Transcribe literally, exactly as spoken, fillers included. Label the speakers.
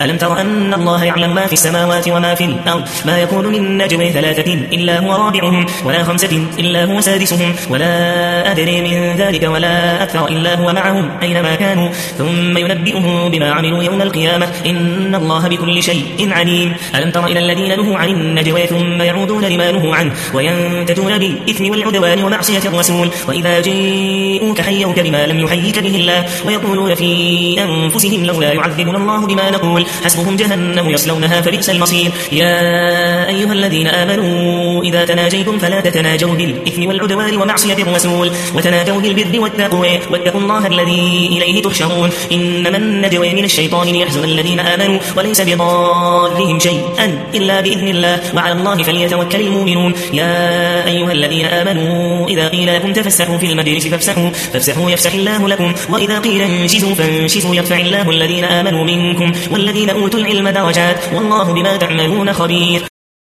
Speaker 1: ألم تر أن الله يعلم ما في السماوات وما في الأرض ما يكون من نجوى ثلاثة إلا هو رابعهم ولا خمسة إلا هو سادسهم ولا أدري من ذلك ولا أكثر إلا هو معهم أينما كانوا ثم ينبئهم بما عملوا يوم القيامة إن الله بكل شيء عليم. ألم تر إلى الذين نهوا عن النجوى ثم يعودون لما نهوا عنه وينتجون بالإثم والعدوان ومعصية الرسول وإذا جاءوك حيوك بما لم يحيك به الله ويقولون في أنفسهم لولا يعذبنا الله بما نقول حسبهم جهنم يصلونها فبئس المصير. يا أيها الذين آمنوا إذا تناجيتم فلا تتناجوا بالإثم والعدوان ومعصية الرسول وتناجوا بالبر والتقوى واتقوا الله الذي إليه تحشرون. إنما النجوى من الشيطان ليحزن الذين آمنوا وليس بضارهم شيئا إلا بإذن الله وعلى الله فليتوكل المؤمنون. يا أيها الذين آمنوا إذا قيل لكم تفسحوا في المجلس فافسحوا فافسحوا يفسح الله لكم وإذا قيل انشزوا فانشزوا يرفع الله الذين آمنوا منكم والذين أوتوا العلم درجات والله بما تعملون خبير.